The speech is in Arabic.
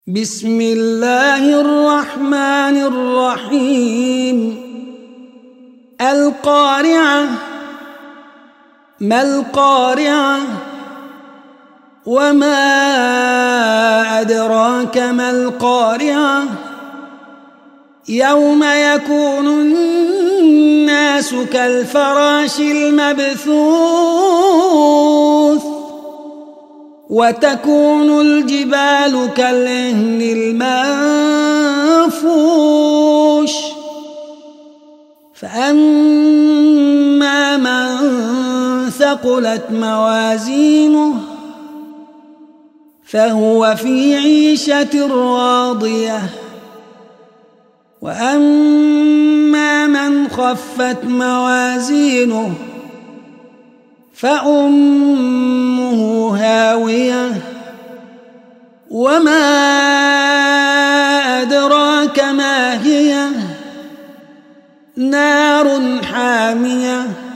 بسم الله الرحمن الرحيم. القارعة. ما القارعة؟ وما أدراك ما القارعة؟ يوم يكون الناس كالفراش المبثوث وتكون الجبال كالعهن المنفوش فأما من ثقلت موازينه فهو في عيشة راضية وأما من خفت موازينه فأمه هاوية وما أدراك ما هي نار حامية